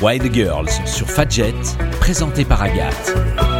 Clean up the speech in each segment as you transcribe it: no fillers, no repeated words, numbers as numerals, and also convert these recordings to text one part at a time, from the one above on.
Wild Girls sur Fadjet, présenté par Agathe.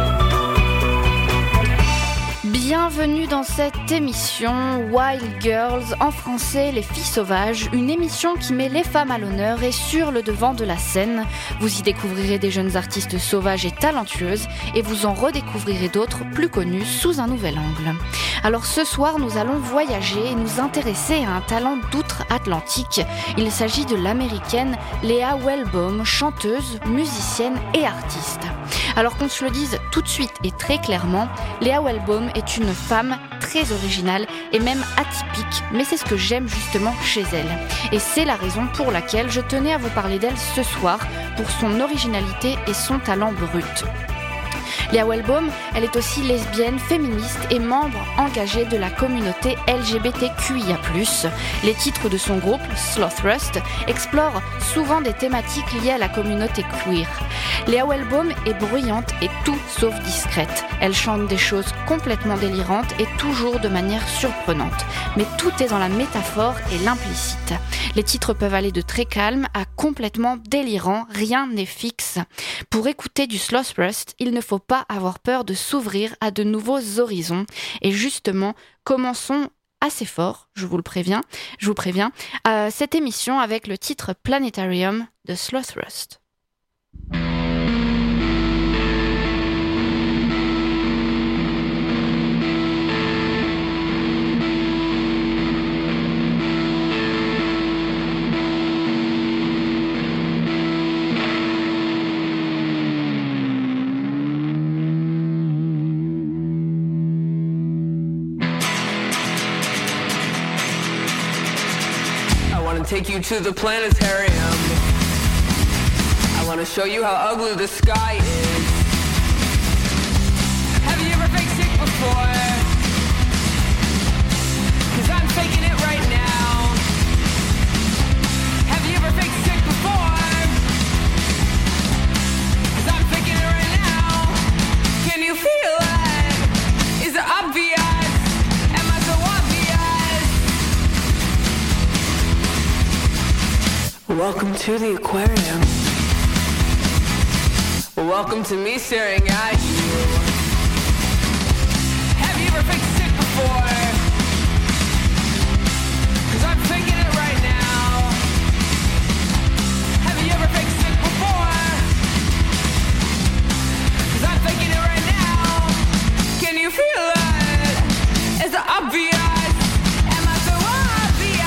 Bienvenue dans cette émission Wild Girls, en français Les Filles Sauvages, une émission qui met les femmes à l'honneur et sur le devant de la scène. Vous y découvrirez des jeunes artistes sauvages et talentueuses et vous en redécouvrirez d'autres plus connus sous un nouvel angle. Alors ce soir, nous allons voyager et nous intéresser à un talent d'outre-Atlantique. Il s'agit de l'américaine Leah Wellbaum, chanteuse, musicienne et artiste. Alors qu'on se le dise tout de suite et très clairement, Leah Wellbaum est une femme très originale et même atypique, mais c'est ce que j'aime justement chez elle. Et c'est la raison pour laquelle je tenais à vous parler d'elle ce soir, pour son originalité et son talent brut. Leah Wellbaum, elle est aussi lesbienne, féministe et membre engagée de la communauté LGBTQIA+. Les titres de son groupe, Sloth Rust, explorent souvent des thématiques liées à la communauté queer. Leah Wellbaum est bruyante et tout sauf discrète. Elle chante des choses complètement délirantes et toujours de manière surprenante. Mais tout est dans la métaphore et l'implicite. Les titres peuvent aller de très calme à complètement délirant, rien n'est fixe. Pour écouter du Sloth Rust, il ne faut pas avoir peur de s'ouvrir à de nouveaux horizons. Et justement, commençons assez fort, je vous préviens, cette émission avec le titre Planetarium de Sloth Rust. Take you to the planetarium. I want to show you how ugly the sky is. Have you ever faked sick before? 'Cause I'm faking it right now. Have you ever faked sick before? 'Cause I'm faking it right now. Can you feel it? Is it obvious? Am I so obvious? Welcome to the aquarium. Welcome to me staring at you. Have you ever faked sick before? 'Cause I'm faking it right now. Have you ever faked sick before? 'Cause I'm faking it right now. Can you feel it? Is it obvious? Am I so obvious?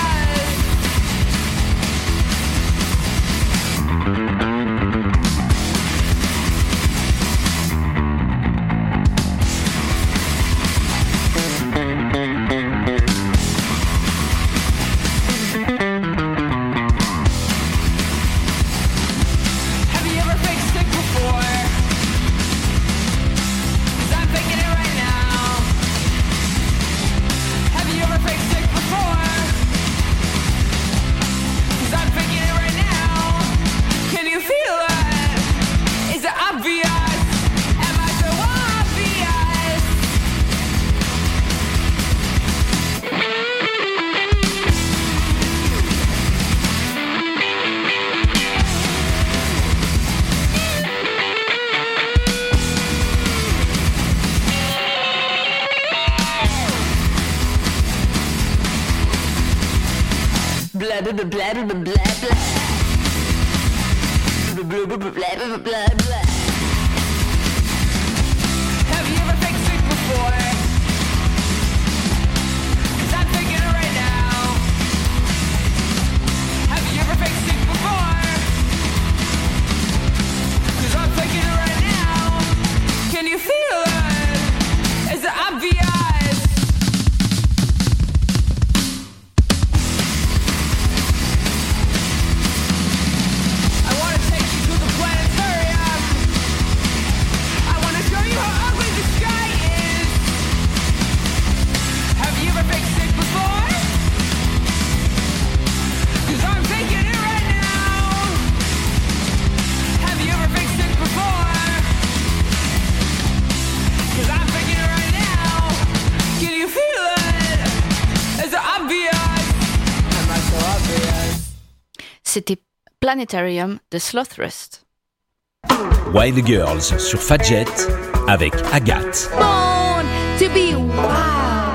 Blah blah blah blah blah blah blah blah blah blah blah blah. Have you ever faked sick before? 'Cause I'm faking it right now. Have you ever faked sick before? 'Cause I'm faking it right now. Can you feel it? Is it obvious? C'était Planetarium de Sloth Rust. Wild Girls sur Fadjet avec Agathe. Born to be wild.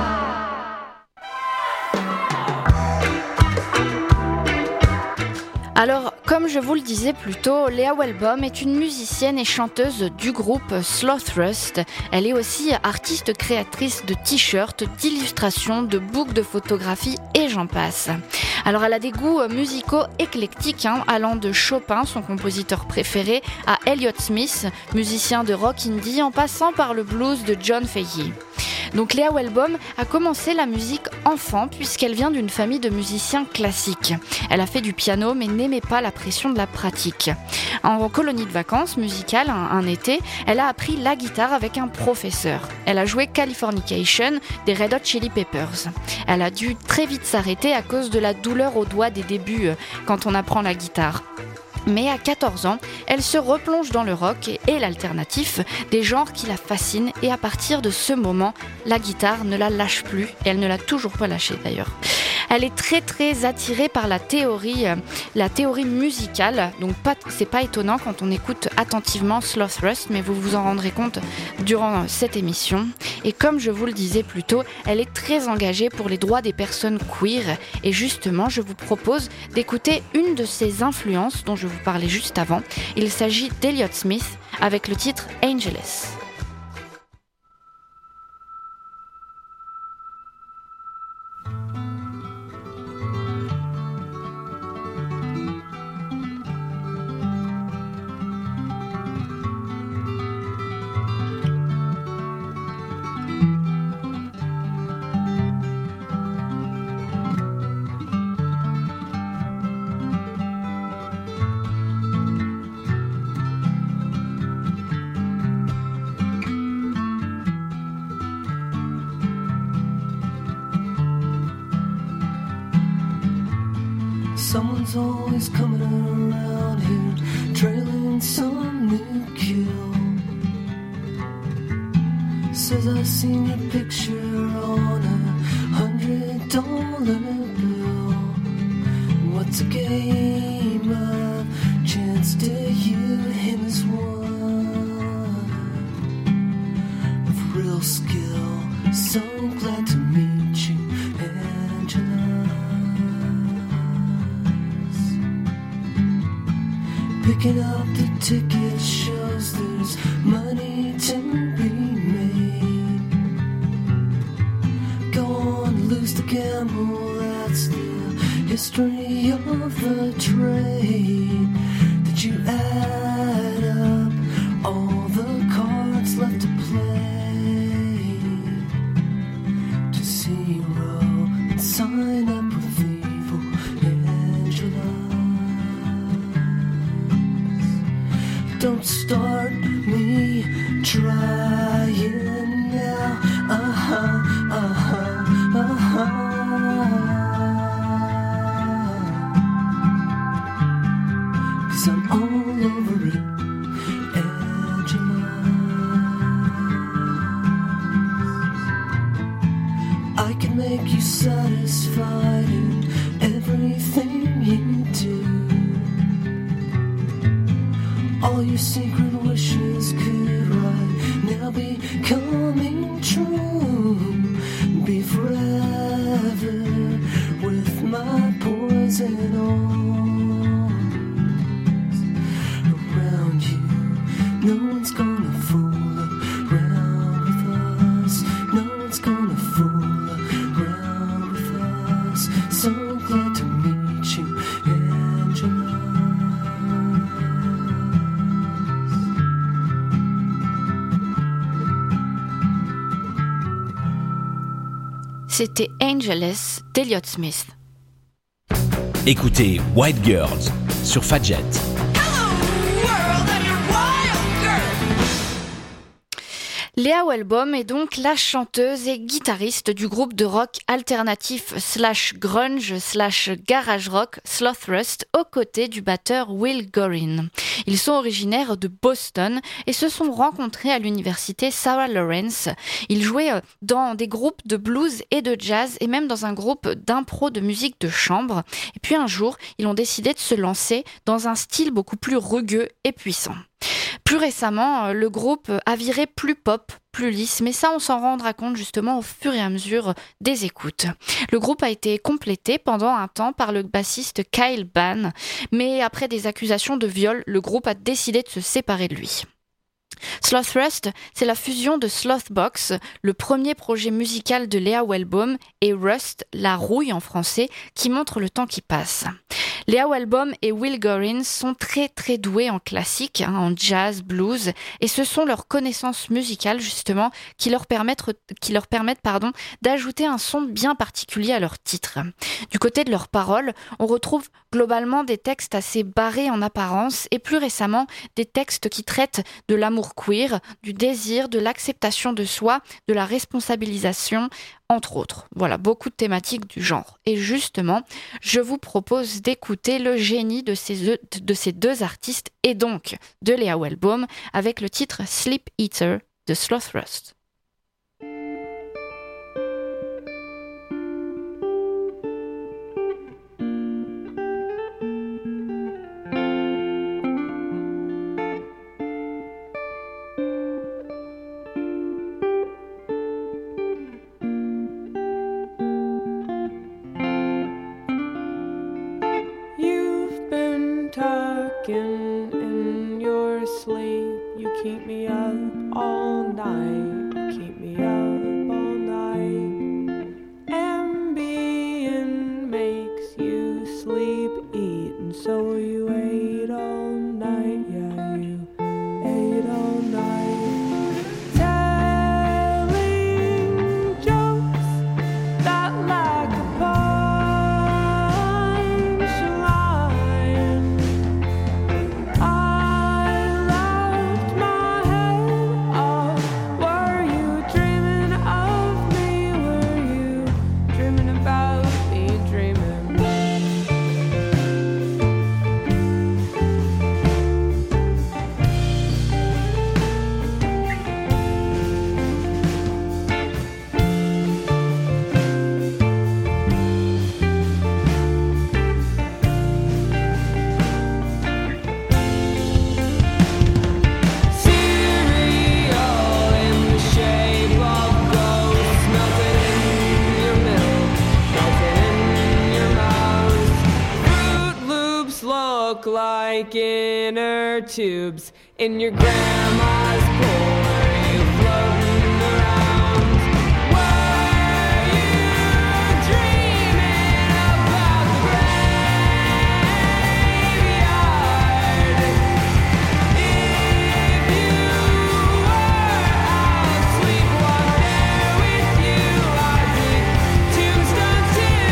Alors, comme je vous le disais plus tôt, Leah Welbom est une musicienne et chanteuse du groupe Slothrust. Elle est aussi artiste créatrice de t-shirts, d'illustrations, de books de photographie et j'en passe. Alors, elle a des goûts musicaux éclectiques, allant de Chopin, son compositeur préféré, à Elliott Smith, musicien de rock indie, en passant par le blues de John Fahey. Donc Leah Welbom a commencé la musique enfant puisqu'elle vient d'une famille de musiciens classiques. Elle a fait du piano mais n'aimait pas la pression de la pratique. En colonie de vacances musicale, un été, elle a appris la guitare avec un professeur. Elle a joué Californication des Red Hot Chili Peppers. Elle a dû très vite s'arrêter à cause de la douleur aux doigts des débuts quand on apprend la guitare. Mais à 14 ans, elle se replonge dans le rock et l'alternatif, des genres qui la fascinent et à partir de ce moment, la guitare ne la lâche plus et elle ne l'a toujours pas lâchée d'ailleurs. Elle est très très attirée par la théorie musicale, donc c'est pas étonnant quand on écoute attentivement Slothrust, mais vous vous en rendrez compte durant cette émission. Et comme je vous le disais plus tôt, elle est très engagée pour les droits des personnes queer et justement je vous propose d'écouter une de ses influences dont je vous parlais juste avant. Il s'agit d'Elliott Smith avec le titre Angelus. Someone's always coming around here, trailing some new kill. Says I seen your picture on $100 bill. What's a game of chance to you? Him is one of real skill. So glad to meet you, Angela. Picking up the ticket shows there's money to be made. Go on, lose the gamble, that's the history of the trade. Did you add up all the cards left to play to zero and sign up with evil Angela? Don't start me trying now. Cause I'm all over it, Angela. I can make you satisfied in everything you do. All your secret wishes could right now be coming true. Be forever with my poison arms around you. No one's gonna fool around with us. No one's gonna fool around with us. So glad to meet you, Angela. C'était Angelus d'Elliott Smith. Écoutez Wild Girls sur Fadjet. Leah Welbom est donc la chanteuse et guitariste du groupe de rock alternatif /grunge/garage rock Slothrust aux côtés du batteur Will Gorin. Ils sont originaires de Boston et se sont rencontrés à l'université Sarah Lawrence. Ils jouaient dans des groupes de blues et de jazz et même dans un groupe d'impro de musique de chambre. Et puis un jour, ils ont décidé de se lancer dans un style beaucoup plus rugueux et puissant. Plus récemment, le groupe a viré plus pop, plus lisse, mais ça on s'en rendra compte justement au fur et à mesure des écoutes. Le groupe a été complété pendant un temps par le bassiste Kyle Ban, mais après des accusations de viol, le groupe a décidé de se séparer de lui. Sloth-Rust, c'est la fusion de Slothbox, le premier projet musical de Leah Wellbaum, et Rust, la rouille en français, qui montre le temps qui passe. Leah Wellbaum et Will Gorins sont très très doués en classique, en jazz, blues, et ce sont leurs connaissances musicales justement qui leur permettent d'ajouter un son bien particulier à leurs titres. Du côté de leurs paroles, on retrouve globalement des textes assez barrés en apparence et plus récemment des textes qui traitent de l'amour queer, du désir, de l'acceptation de soi, de la responsabilisation, entre autres. Voilà, beaucoup de thématiques du genre. Et justement, je vous propose d'écouter le génie de ces deux artistes et donc de Leah Wellbaum avec le titre Sleep Eater de Sloth-Rust. Talking in your sleep, you keep me up all night, you keep me up all night. Ambien makes you sleep, eat, and so you ate all night, yeah, you ate all night. Telling jokes that like a like inner tubes in your grandma's porridge floating around. Were you dreaming about the graveyard? If you were asleep, walk there with you. I'd dig tombstones too.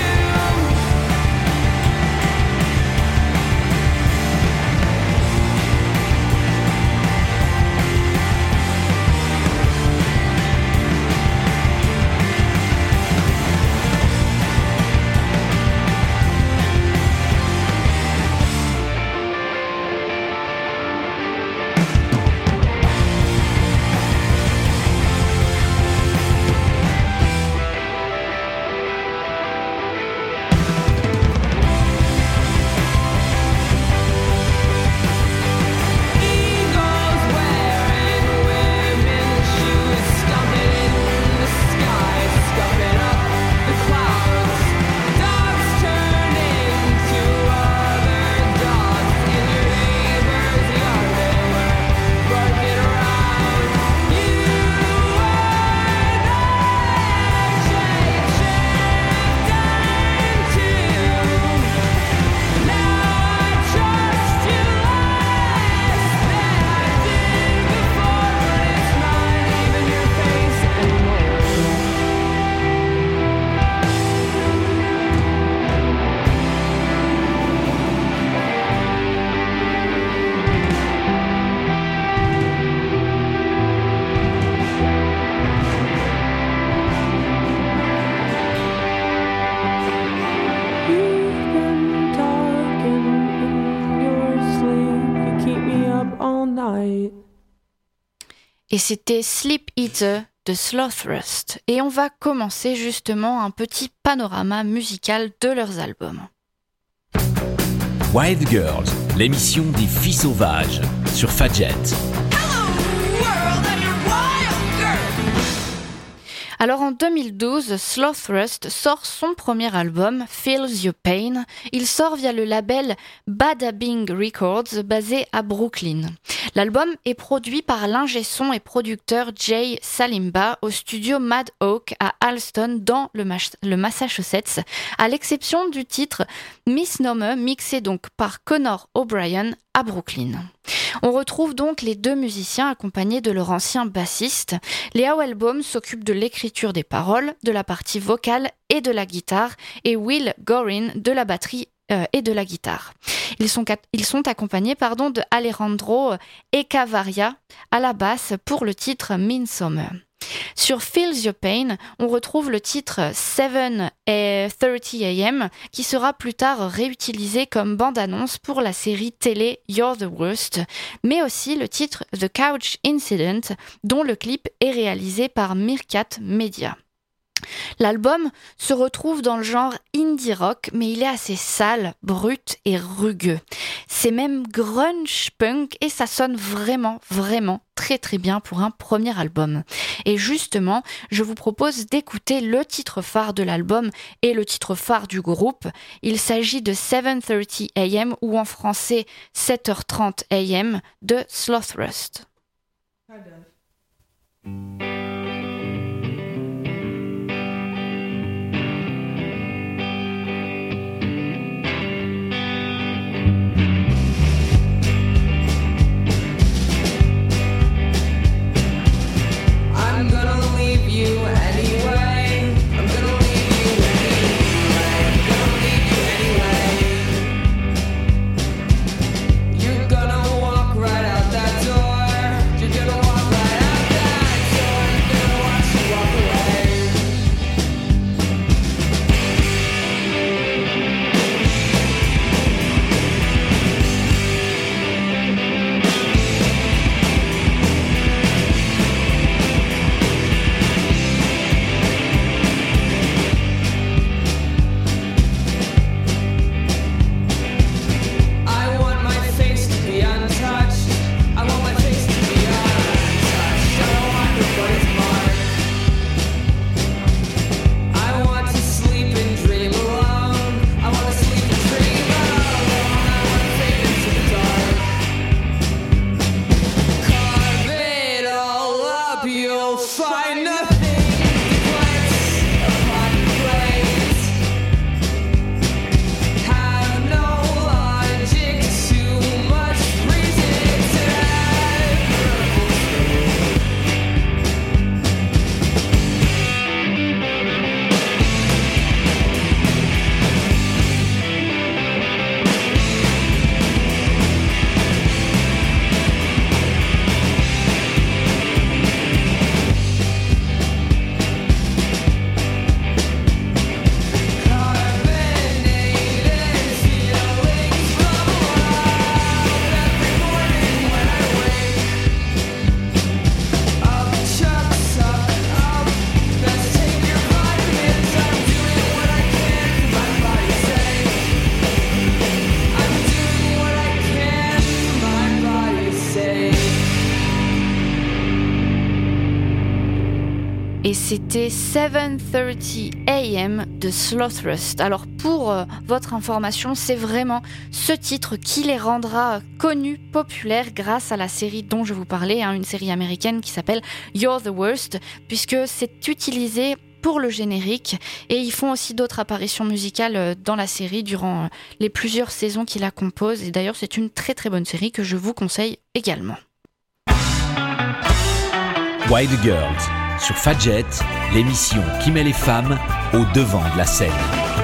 Et c'était Sleep Eater de Sloth-Rust. Et on va commencer justement un petit panorama musical de leurs albums. Wild Girls, l'émission des filles sauvages sur Fadjet. Alors en 2012, Slow Thrust sort son premier album, Feels Your Pain. Il sort via le label Bada Bing Records, basé à Brooklyn. L'album est produit par l'ingé son et producteur Jay Salimba au studio Mad Oak à Allston dans le Massachusetts, à l'exception du titre Misnomer, mixé donc par Connor O'Brien à Brooklyn. On retrouve donc les deux musiciens accompagnés de leur ancien bassiste. Les Howell s'occupent de l'écriture des paroles, de la partie vocale et de la guitare, et Will Gorin de la batterie et de la guitare. Ils sont accompagnés de Alejandro Echevarria à la basse pour le titre Midsummer. Sur Feels Your Pain, on retrouve le titre 7:30 AM qui sera plus tard réutilisé comme bande-annonce pour la série télé You're the Worst, mais aussi le titre The Couch Incident dont le clip est réalisé par Meerkat Media. L'album se retrouve dans le genre indie rock, mais il est assez sale, brut et rugueux. C'est même grunge punk et ça sonne vraiment très très bien pour un premier album. Et justement, je vous propose d'écouter le titre phare de l'album et le titre phare du groupe. Il s'agit de 7:30 AM ou en français 7h30 AM de Slow Thrust. I'm gonna leave you anyway. I'm gonna leave you anyway. I'm gonna leave you anyway. You're gonna walk right out that door. You're gonna walk right out that door. I'm gonna watch you walk away. I want my face to be untouched. I want my face to be untouched. I don't want nobody's mark. I want to sleep and dream alone. I want to sleep and dream alone. I want to fade into the dark. Carve it all up, you'll find nothing but upon your plate. Have no logic, too much reason to have carbonated feelings bubble up every morning when I wake up. Chucks up, best take your vitamins. I'm doing what I can for my body's sake. I'm doing what I can for my body's sake. Et c'était 7:30 AM de Slow Thrust. Alors pour votre information, c'est vraiment ce titre qui les rendra connus, populaires grâce à la série dont je vous parlais, une série américaine qui s'appelle You're the Worst, puisque c'est utilisé pour le générique et ils font aussi d'autres apparitions musicales dans la série durant les plusieurs saisons qui la composent. Et d'ailleurs, c'est une très très bonne série que je vous conseille également. Wild Girls sur Fadjet, l'émission qui met les femmes au devant de la scène.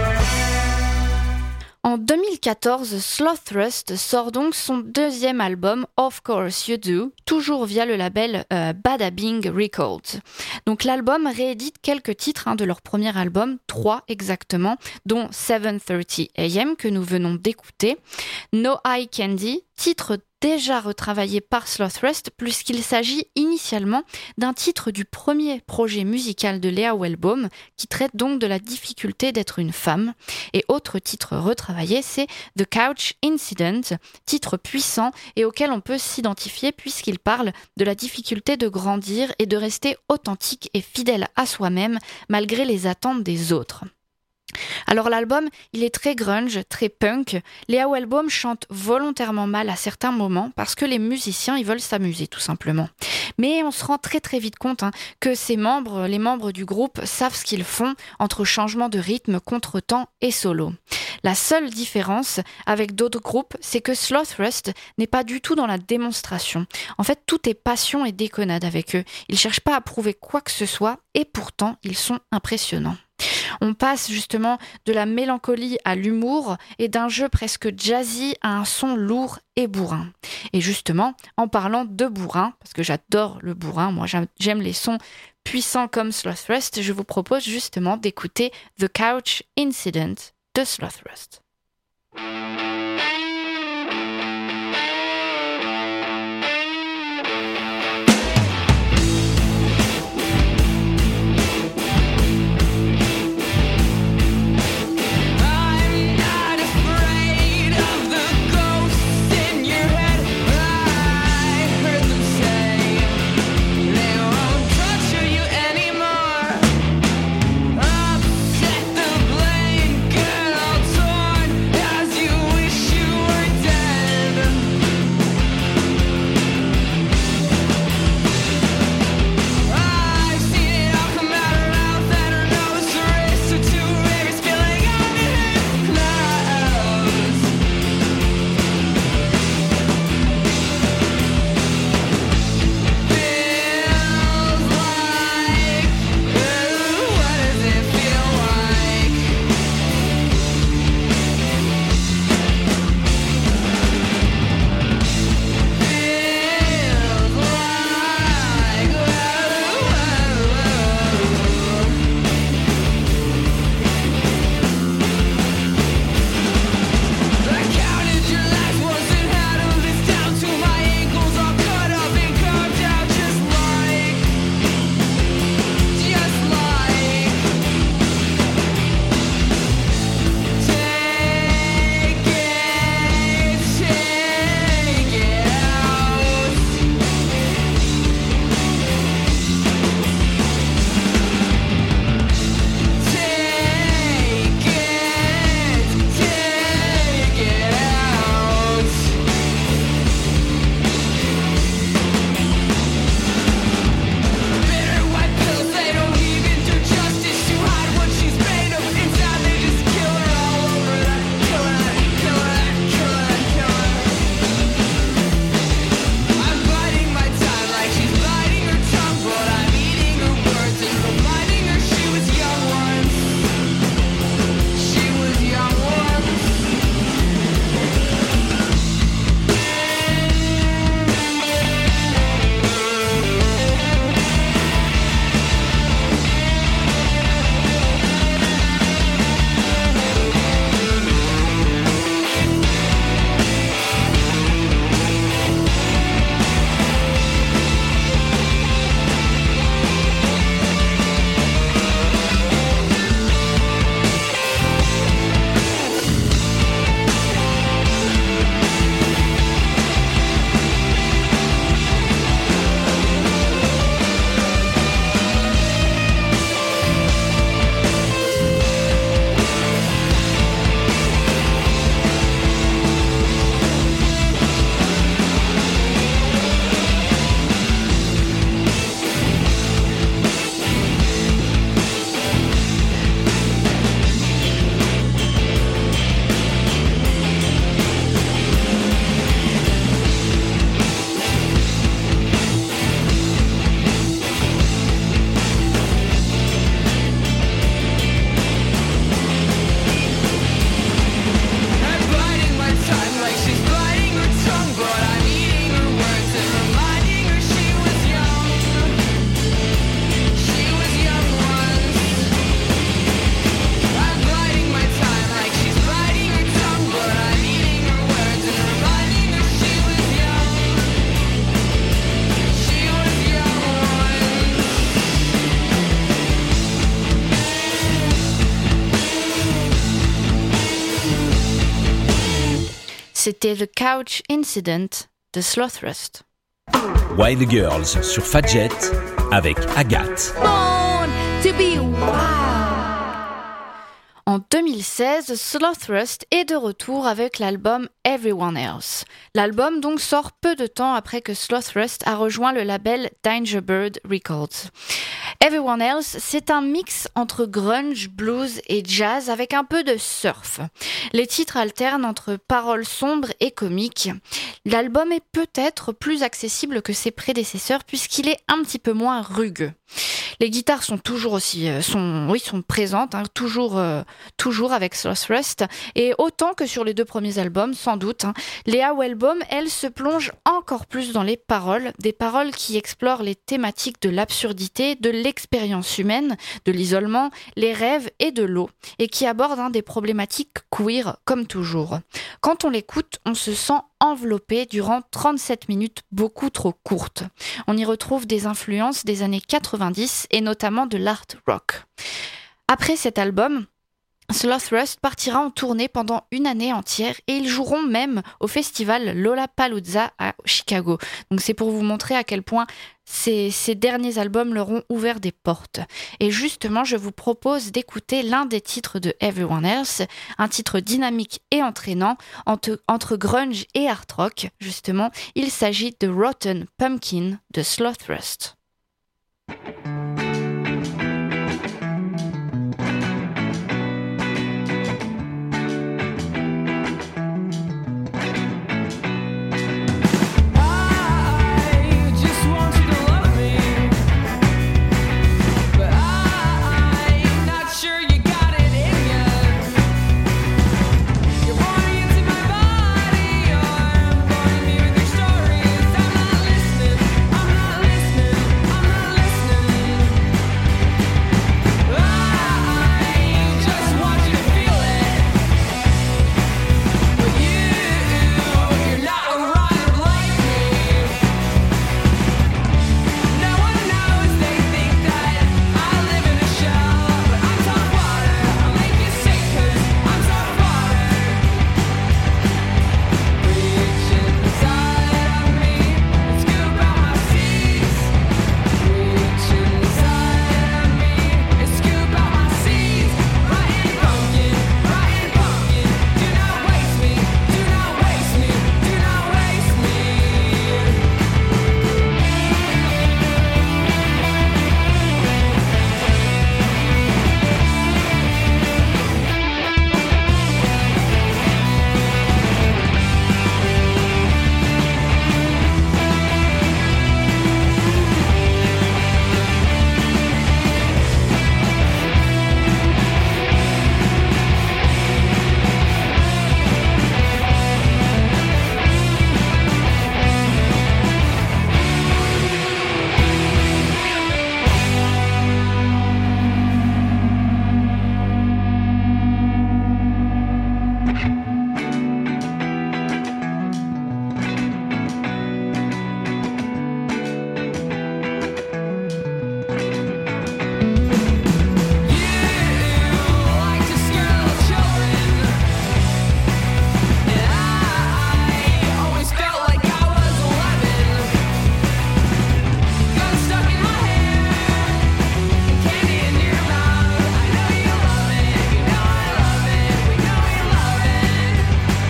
En 2014, Slow Thrust sort donc son deuxième album, Of Course You Do, toujours via le label Bada Bing Records. Donc l'album réédite quelques titres de leur premier album, 3 exactement, dont 7:30 AM que nous venons d'écouter, No Eye Candy, titre déjà retravaillé par Slothrust puisqu'il s'agit initialement d'un titre du premier projet musical de Leah Wellbaum qui traite donc de la difficulté d'être une femme. Et autre titre retravaillé, c'est The Couch Incident, titre puissant et auquel on peut s'identifier puisqu'il parle de la difficulté de grandir et de rester authentique et fidèle à soi-même malgré les attentes des autres. Alors l'album, il est très grunge, très punk. Leah Wellbaum chante volontairement mal à certains moments parce que les musiciens, ils veulent s'amuser tout simplement. Mais on se rend très très vite compte que les membres du groupe savent ce qu'ils font entre changement de rythme, contretemps et solo. La seule différence avec d'autres groupes, c'est que Slothrust n'est pas du tout dans la démonstration. En fait, tout est passion et déconnade avec eux. Ils cherchent pas à prouver quoi que ce soit et pourtant, ils sont impressionnants. On passe justement de la mélancolie à l'humour et d'un jeu presque jazzy à un son lourd et bourrin. Et justement, en parlant de bourrin, parce que j'adore le bourrin, moi j'aime les sons puissants comme Slothrust, je vous propose justement d'écouter The Couch Incident de Slothrust. I'm not afraid of the ghosts in your head. I heard them say they won't torture you anymore. Upset the blanket all torn C'était The Couch Incident de Slothrust. Wild Girls sur Fadjet avec Agathe. Born to be wild. En 2016, Slothrust est de retour avec l'album Everyone Else. L'album donc sort peu de temps après que Slothrust a rejoint le label Dangerbird Records. Everyone Else, c'est un mix entre grunge, blues et jazz avec un peu de surf. Les titres alternent entre paroles sombres et comiques. L'album est peut-être plus accessible que ses prédécesseurs puisqu'il est un petit peu moins rugueux. Les guitares sont toujours aussi sont présentes, toujours avec Slothrust, et autant que sur les 2 premiers albums, sans doute. Léa Wellbaum, elle, se plonge encore plus dans les paroles, des paroles qui explorent les thématiques de l'absurdité, de l'expérience humaine, de l'isolement, les rêves et de l'eau, et qui abordent des problématiques queer comme toujours. Quand on l'écoute, on se sent enveloppé durant 37 minutes beaucoup trop courtes. On y retrouve des influences des années 90 et notamment de l'art rock. Après cet album, Slothrust partira en tournée pendant une année entière et ils joueront même au festival Lollapalooza à Chicago. Donc c'est pour vous montrer à quel point ces derniers albums leur ont ouvert des portes. Et justement, je vous propose d'écouter l'un des titres de Everyone Else, un titre dynamique et entraînant entre grunge et art rock. Justement, il s'agit de Rotten Pumpkin de Slothrust. I just want you to love me, but I'm not sure you got it in ya. You're boring into my body, you're boring me with your stories. I'm not listening, I'm not listening, I'm not listening. I just want you to feel it, but you're not around like me. No one knows, they think that I live in a shell, but I'm top water. I'll make you sick 'cause I'm top water. Reach inside of me and scoop out my seeds. Reach inside of me and scoop out my seeds. Rotten pumpkin, do not waste me, do not waste me, do not waste me. Like to scare little children, and I always felt like I was 11. Gun stuck in my hair, candy in your mouth. I know you love it, you know I love it, we know we love it.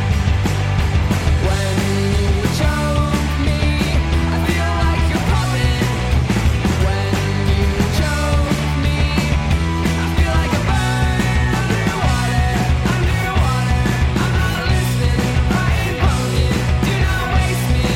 When you choke me, I feel like you're pumping. When you choke me, I feel like a bird underwater. I'm not listening. Rotten pumpkin, do not waste me.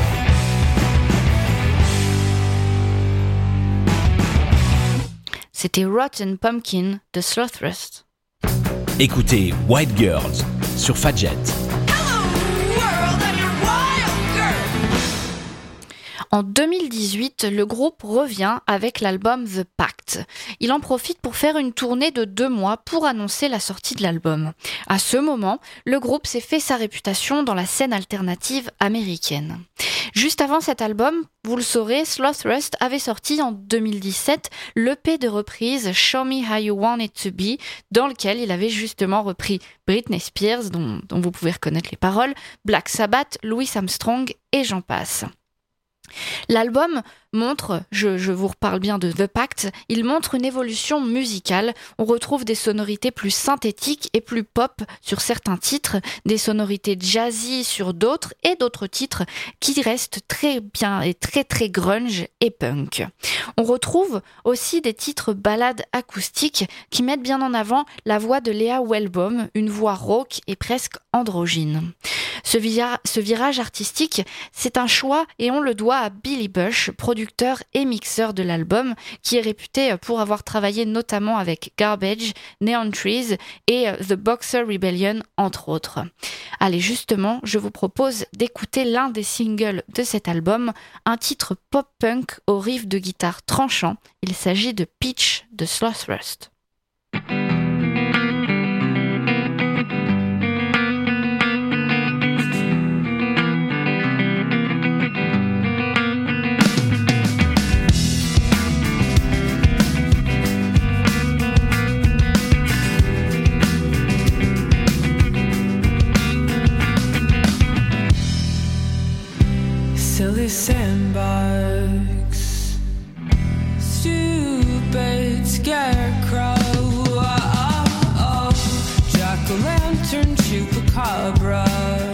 C'était Rotten Pumpkin de Slothrust. Écoutez Wild Girls sur Fadjet. En 2018, le groupe revient avec l'album The Pact. Il en profite pour faire une tournée de 2 mois pour annoncer la sortie de l'album. À ce moment, le groupe s'est fait sa réputation dans la scène alternative américaine. Juste avant cet album, vous le saurez, Sloth Rust avait sorti en 2017 l'EP de reprise Show Me How You Want It To Be, dans lequel il avait justement repris Britney Spears, dont vous pouvez reconnaître les paroles, Black Sabbath, Louis Armstrong et j'en passe. L'album montre, je vous reparle bien de The Pact, il montre une évolution musicale. On retrouve des sonorités plus synthétiques et plus pop sur certains titres, des sonorités jazzy sur d'autres et d'autres titres qui restent très bien et très très grunge et punk. On retrouve aussi des titres ballades acoustiques qui mettent bien en avant la voix de Leah Wellbaum, une voix rauque et presque androgyne. Ce virage artistique, c'est un choix et on le doit à Billy Bush, producteur et mixeur de l'album, qui est réputé pour avoir travaillé notamment avec Garbage, Neon Trees et The Boxer Rebellion, entre autres. Allez, justement, je vous propose d'écouter l'un des singles de cet album, un titre pop-punk au riff de guitare tranchant. Il s'agit de Peach de Sloth Rust. Silly sandbags, stupid scarecrow, jack-o'-lantern, chupacabra,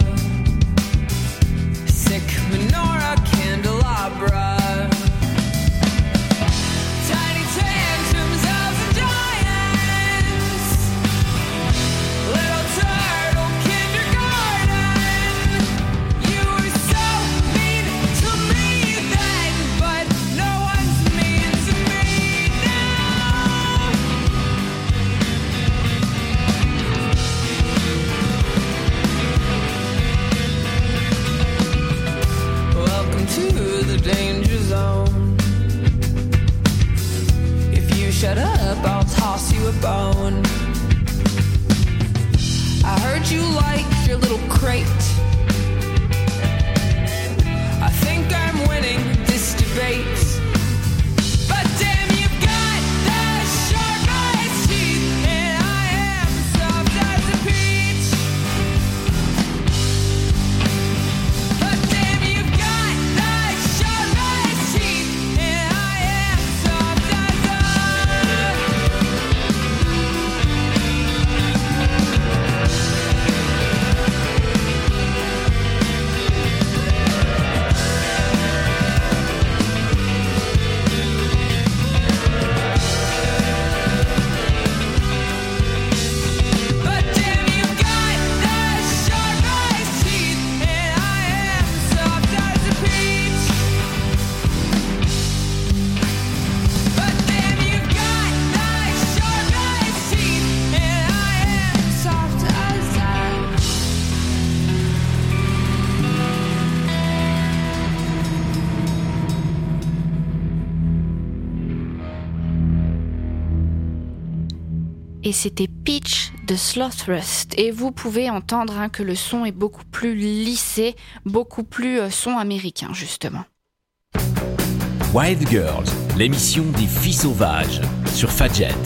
sick menorah, candelabra, tiny tantrums of the giants, little turtle kindergarten. You were so mean to me then, but no one's mean to me now. Welcome to the danger zone. If you shut up, I'll toss you a bone. I heard you like your little crate. I think I'm winning this debate. But damn, you've got the sharpest teeth, and I am soft as a peach. But damn, you've got the sharpest teeth, and I am soft as a But damn, you've got the sharpest teeth, and I am soft as a peach. But damn, you've got the sharpest teeth, and I am soft as a Et c'était Peach de Sloth Rust. Et vous pouvez entendre que le son est beaucoup plus lissé, beaucoup plus son américain, justement. Wild Girls, l'émission des filles sauvages sur Fadjet.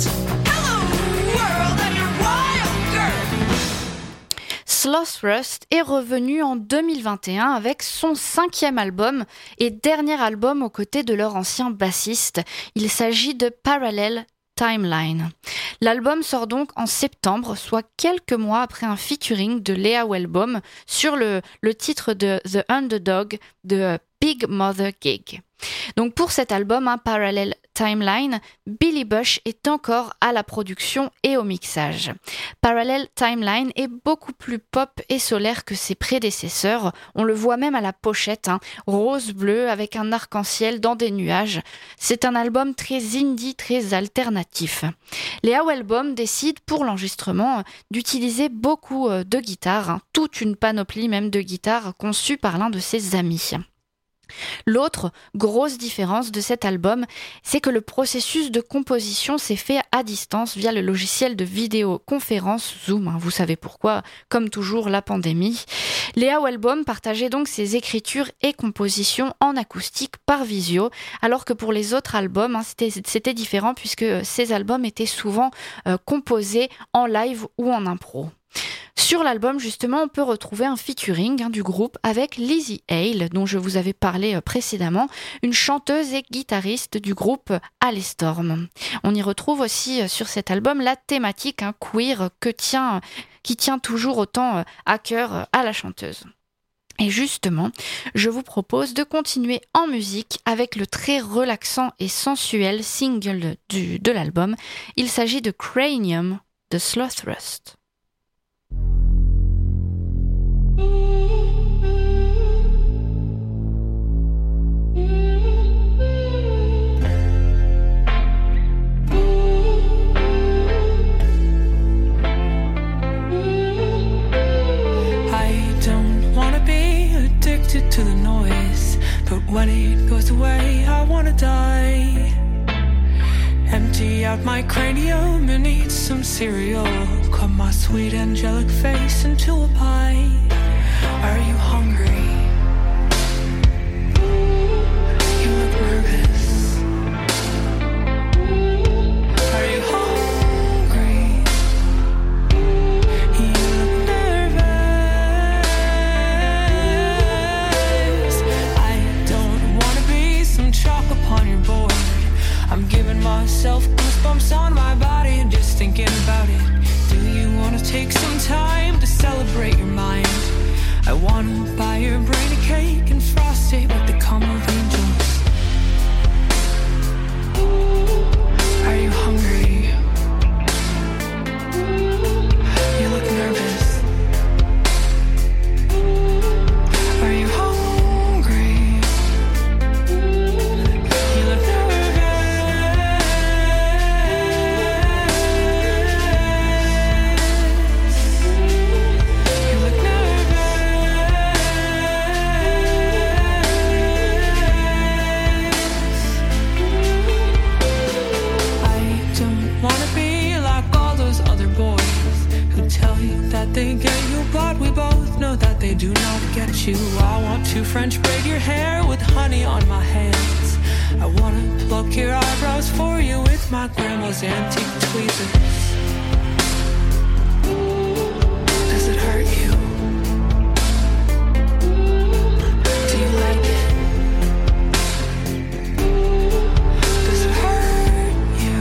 Sloth Rust est revenu en 2021 avec son 5e album et dernier album aux côtés de leur ancien bassiste. Il s'agit de Parallel Timeline. L'album sort donc en septembre, soit quelques mois après un featuring de Leah Wellbaum sur le titre de The Underdog de Big Mother Gig. Donc pour cet album, Parallel Timeline, Billy Bush est encore à la production et au mixage. Parallel Timeline est beaucoup plus pop et solaire que ses prédécesseurs. On le voit même à la pochette, rose-bleu avec un arc-en-ciel dans des nuages. C'est un album très indie, très alternatif. Leah Wellbaum décide pour l'enregistrement d'utiliser beaucoup de guitares, toute une panoplie même de guitares conçues par l'un de ses amis. L'autre grosse différence de cet album, c'est que le processus de composition s'est fait à distance via le logiciel de vidéoconférence Zoom. Vous savez pourquoi, comme toujours, la pandémie. Léa Welbaum partageait donc ses écritures et compositions en acoustique par visio, alors que pour les autres albums, c'était différent puisque ces albums étaient souvent composés en live ou en impro. Sur l'album, justement, on peut retrouver un featuring du groupe avec Lizzie Hale, dont je vous avais parlé précédemment, une chanteuse et guitariste du groupe Halestorm. On y retrouve aussi sur cet album la thématique queer qui tient toujours autant à cœur à la chanteuse. Et justement, je vous propose de continuer en musique avec le très relaxant et sensuel single de l'album. Il s'agit de Cranium de Slothrust. To the noise, but when it goes away, I wanna die. Empty out my cranium and eat some cereal. Cut my sweet angelic face into a pie. Are you hungry? You look nervous. Are you hungry? You look nervous. Chalk upon your board. I'm giving myself goosebumps on my body just thinking about it. Do you want to take some time to celebrate your mind? I want to buy your brain a cake and frost it with the cum of angels. Are you hungry? You look nervous. Are you hungry? They get you, but we both know that they do not get you. I want to French braid your hair with honey on my hands. I want to pluck your eyebrows for you with my grandma's antique tweezers. Does it hurt you? Do you like it? Does it hurt you?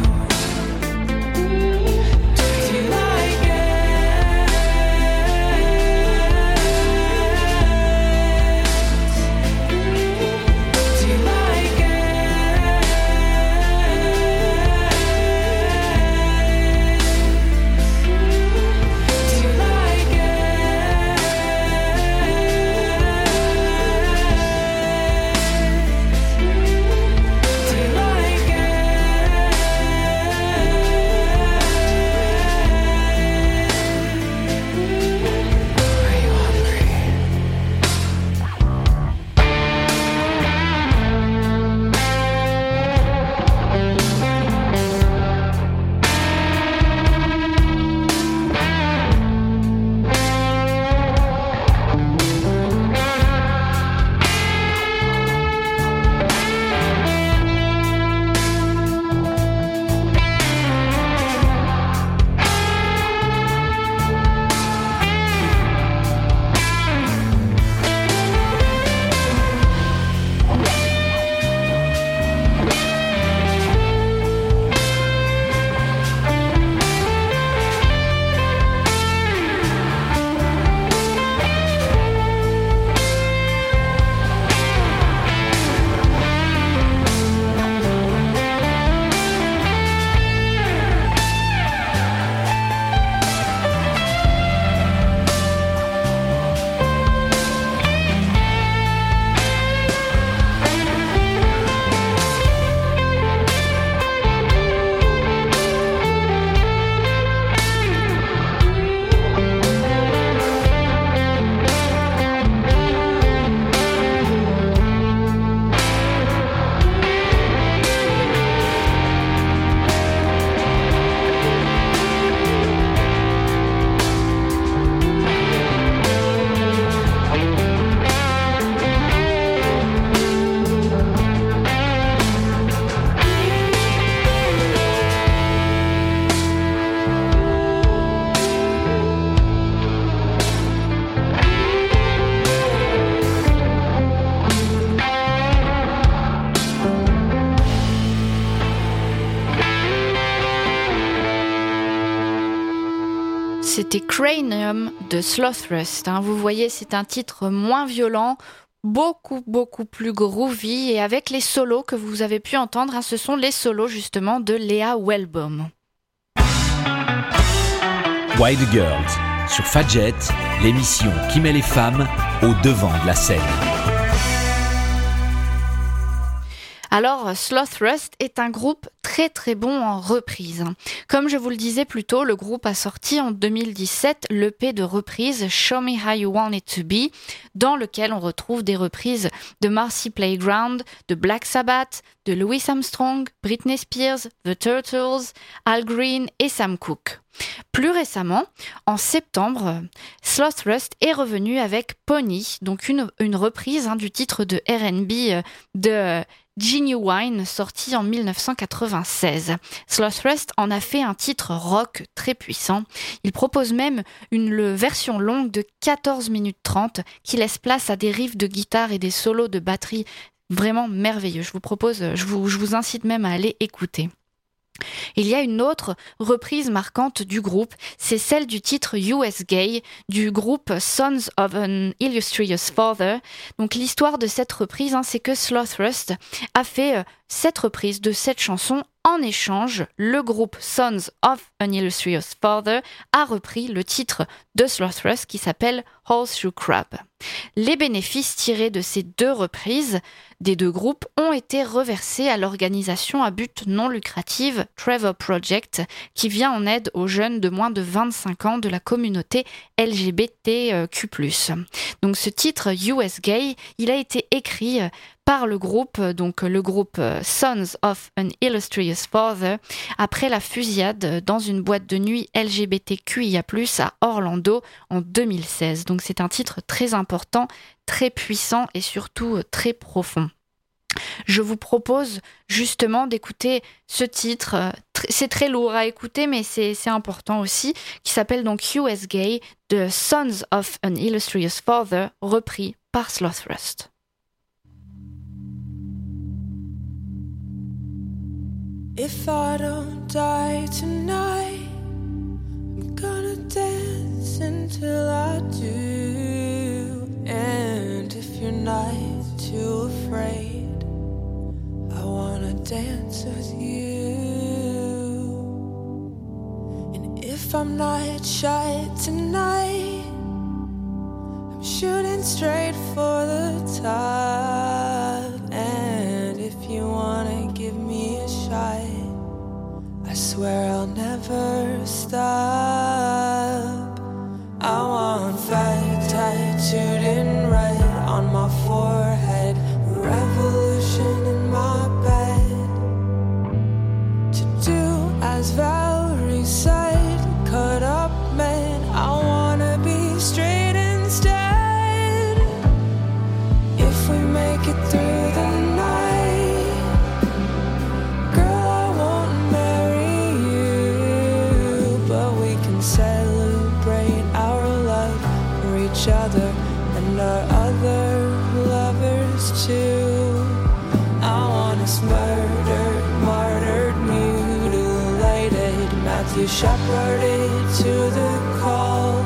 Do you like it? Do you like it? C'était Cranium de Slothrust. Vous voyez, c'est un titre moins violent, beaucoup plus groovy, et avec les solos que vous avez pu entendre, ce sont les solos justement de Léa Wellbaum. Wild Girls sur Fadjet, l'émission qui met les femmes au devant de la scène. Alors, Slothrust est un groupe très bon en reprise. Comme je vous le disais plus tôt, le groupe a sorti en 2017 l'EP de reprise Show Me How You Want It To Be, dans lequel on retrouve des reprises de Marcy Playground, de Black Sabbath, de Louis Armstrong, Britney Spears, The Turtles, Al Green et Sam Cooke. Plus récemment, en septembre, Slothrust est revenu avec Pony, donc une reprise du titre de R&B de Genuine, sorti en 1996. Slothrust en a fait un titre rock très puissant. Il propose même une version longue de 14 minutes 30 qui laisse place à des riffs de guitare et des solos de batterie vraiment merveilleux. Je vous incite même à aller écouter. Il y a une autre reprise marquante du groupe, c'est celle du titre US Gay du groupe Sons of an Illustrious Father. Donc l'histoire de cette reprise, c'est que Slothrust a fait cette reprise de cette chanson. En échange, le groupe Sons of an Illustrious Father a repris le titre de Slothrust qui s'appelle Horseshoe Crab. Les bénéfices tirés de ces deux reprises des deux groupes ont été reversés à l'organisation à but non lucratif Trevor Project qui vient en aide aux jeunes de moins de 25 ans de la communauté LGBTQ+. Donc ce titre US Gay, il a été écrit par le groupe Sons of an Illustrious Father, après la fusillade dans une boîte de nuit LGBTQIA+, à Orlando en 2016. Donc c'est un titre très important, très puissant et surtout très profond. Je vous propose justement d'écouter ce titre, c'est très lourd à écouter mais c'est important aussi, qui s'appelle donc US Gay de Sons of an Illustrious Father, repris par Slothrust. If I don't die tonight, I'm gonna dance until I do. And if you're not too afraid, I wanna dance with you. And if I'm not shy tonight, I'm shooting straight for the top. And if you wanna give me a shot, I swear I'll never stop. I want fire tattooed in red on my forehead, revolution in my bed. To do as Valerie said, cut up men, I wanna be straight instead. If we make it through the night, girl, I won't marry you, but we can celebrate our love for each other and our other lovers too. I want us murdered, martyred, mutilated, Matthew shepherded to the call.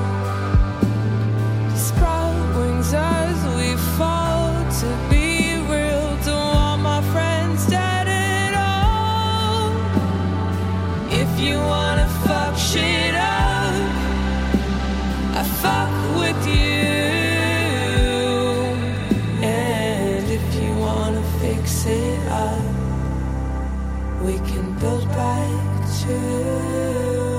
Sprout wings as we fall to be real. Don't want my friends dead at all. If you wanna fuck shit up, I fuck with you. And if you wanna fix it up, we can build back too.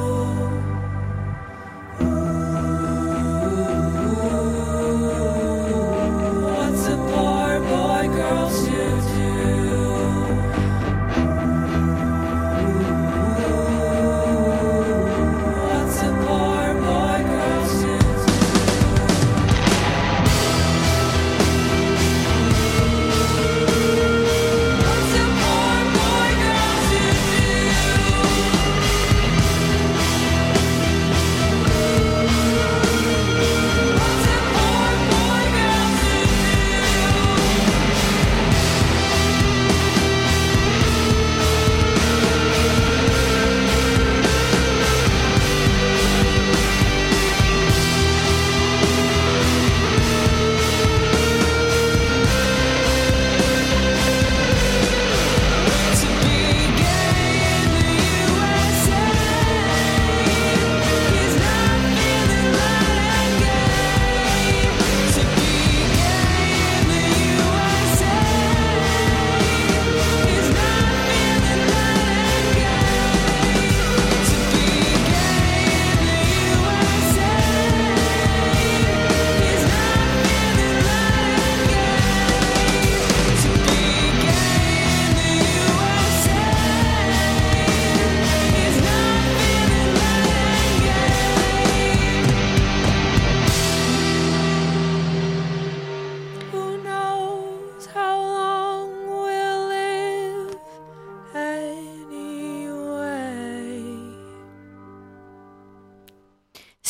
What's a poor boy girl to do? What's a poor boy girl to do? What's a poor boy girl to do?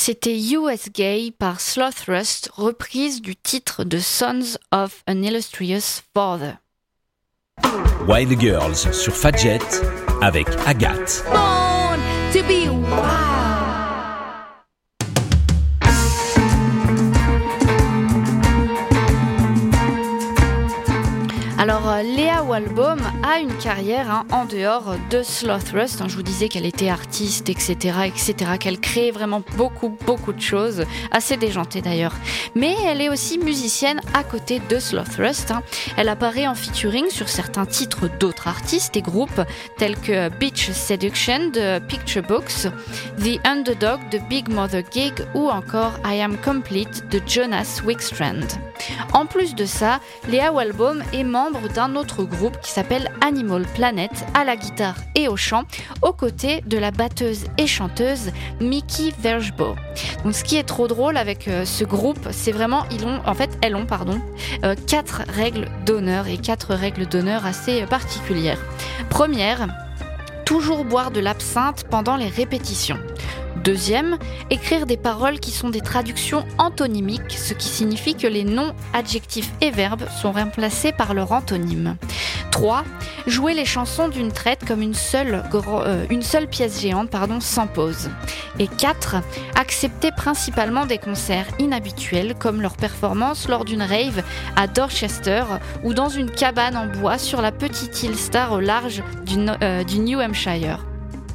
C'était US Gay par Sloth Rust, reprise du titre de Sons of an Illustrious Father. Wild Girls sur Fadjet avec Agathe. Born to be wild. Alors, Leah Walbaum a une carrière en dehors de Sloth Rust. Je vous disais qu'elle était artiste, etc., qu'elle crée vraiment beaucoup de choses, assez déjantées d'ailleurs. Mais elle est aussi musicienne à côté de Sloth Rust. Elle apparaît en featuring sur certains titres d'autres artistes et groupes, tels que Beach Seduction de Picture Books, The Underdog de Big Mother Gig ou encore I Am Complete de Jonas Wickstrand. En plus de ça, Leah Walbaum est membre d'un autre groupe qui s'appelle Animal Planet à la guitare et au chant, aux côtés de la batteuse et chanteuse Mickey Vergebo. Donc ce qui est trop drôle avec ce groupe, c'est vraiment elles ont 4 règles d'honneur et 4 règles d'honneur assez particulières. Première, toujours boire de l'absinthe pendant les répétitions. Deuxième, écrire des paroles qui sont des traductions antonymiques, ce qui signifie que les noms, adjectifs et verbes sont remplacés par leur antonyme. 3. Jouer les chansons d'une traite comme une seule pièce géante, sans pause. Et 4. Accepter principalement des concerts inhabituels comme leur performance lors d'une rave à Dorchester ou dans une cabane en bois sur la petite île Star au large du New Hampshire.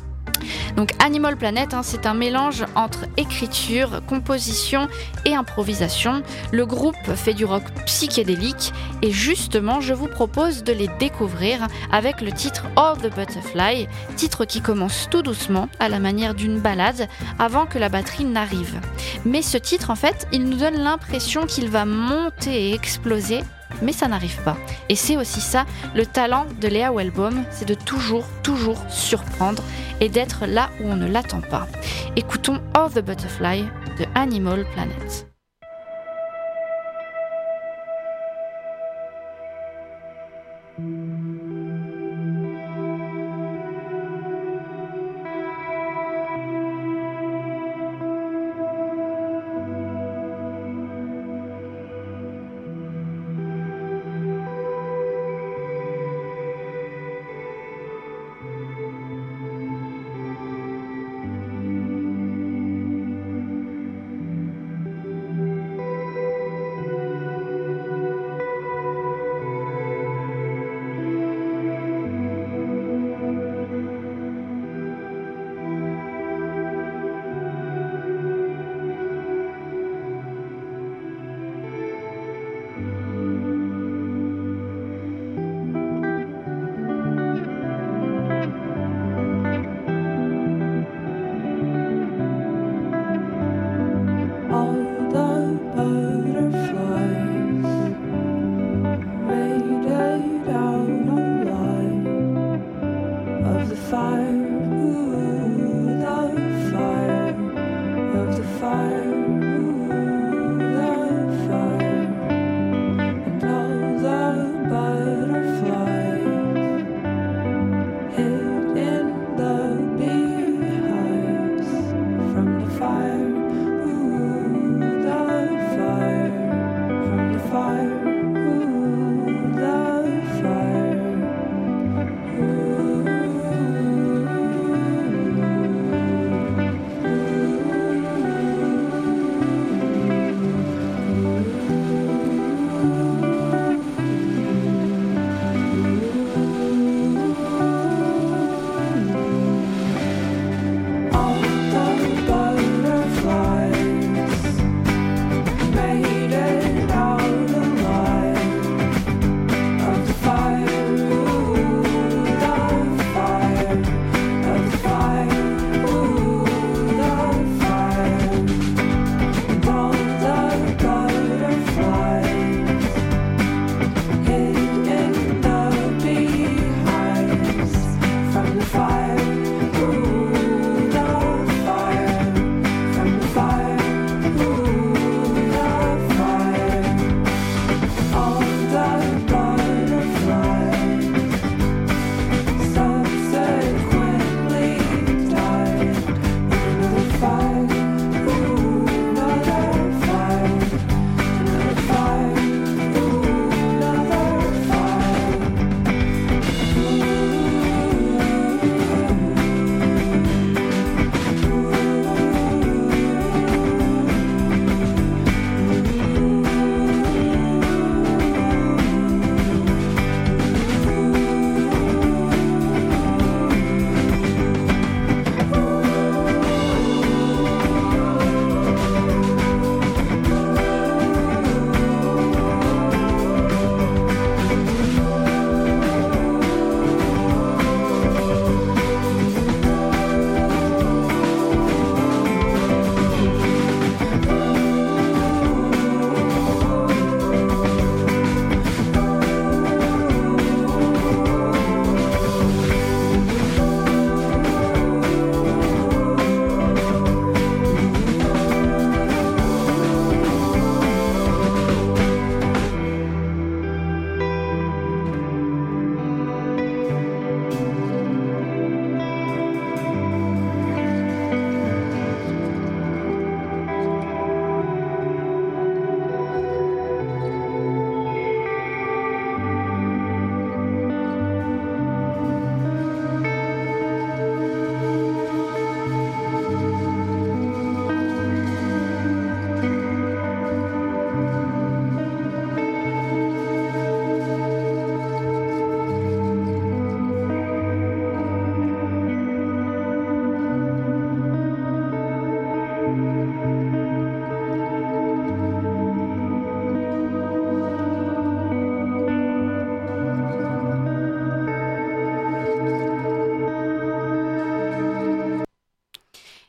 Donc Animal Planet, c'est un mélange entre écriture, composition et improvisation. Le groupe fait du rock psychédélique et justement, je vous propose de les découvrir avec le titre All the Butterfly, titre qui commence tout doucement à la manière d'une ballade avant que la batterie n'arrive. Mais ce titre, en fait, il nous donne l'impression qu'il va monter et exploser, mais ça n'arrive pas. Et c'est aussi ça, le talent de Leah Walbaum, c'est de toujours surprendre et d'être là où on ne l'attend pas. Écoutons All the Butterfly de Animal Planet.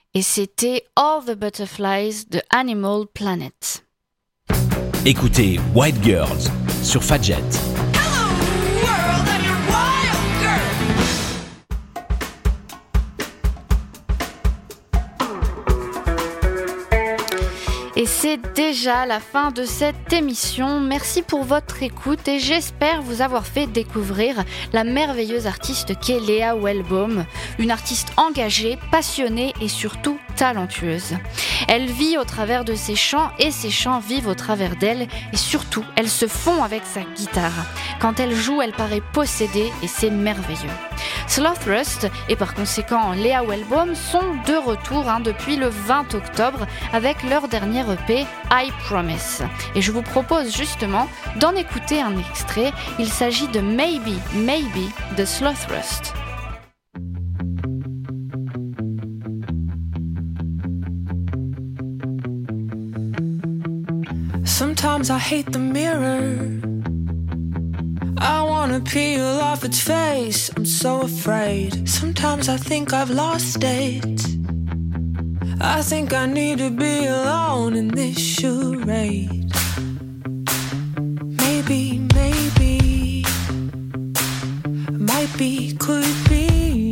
Et c'était All the Butterflies de Animal Planet. Écoutez White Girls sur Fadjet. Et c'est déjà la fin de cette émission. Merci pour votre écoute et j'espère vous avoir fait découvrir la merveilleuse artiste qu'est Leah Wellbaum, une artiste engagée, passionnée et surtout talentueuse. Elle vit au travers de ses chants et ses chants vivent au travers d'elle et surtout, elle se fond avec sa guitare. Quand elle joue, elle paraît possédée et c'est merveilleux. Slothrust et par conséquent Leah Wellbaum sont de retour depuis le 20 octobre avec leur dernier EP I Promise. Et je vous propose justement d'en écouter un extrait. Il s'agit de Maybe, Maybe de Slothrust. Sometimes I hate the mirror. I wanna peel off its face, I'm so afraid. Sometimes I think I've lost it. I think I need to be alone in this charade. Maybe, maybe, might be, could be.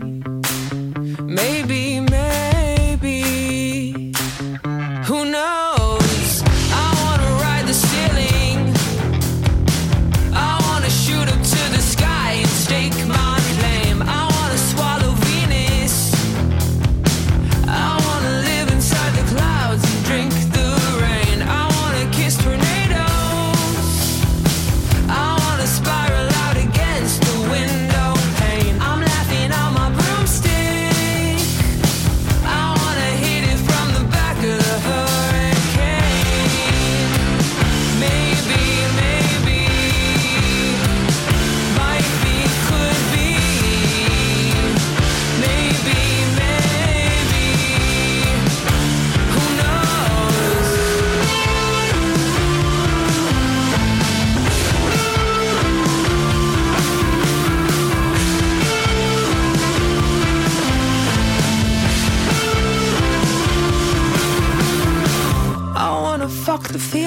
Maybe, maybe, who knows? I wanna ride the ceiling. I wanna shoot up to the sky and stake my claim. I wanna swallow Venus. I wanna live inside the clouds and drink the rain. I wanna kiss tornadoes. I wanna spiral out against the window pane. I'm laughing on my broomstick. I wanna hit it from the back of the hurricane. Maybe, maybe, might be, could be. Maybe, maybe, who knows? I wanna fuck the fear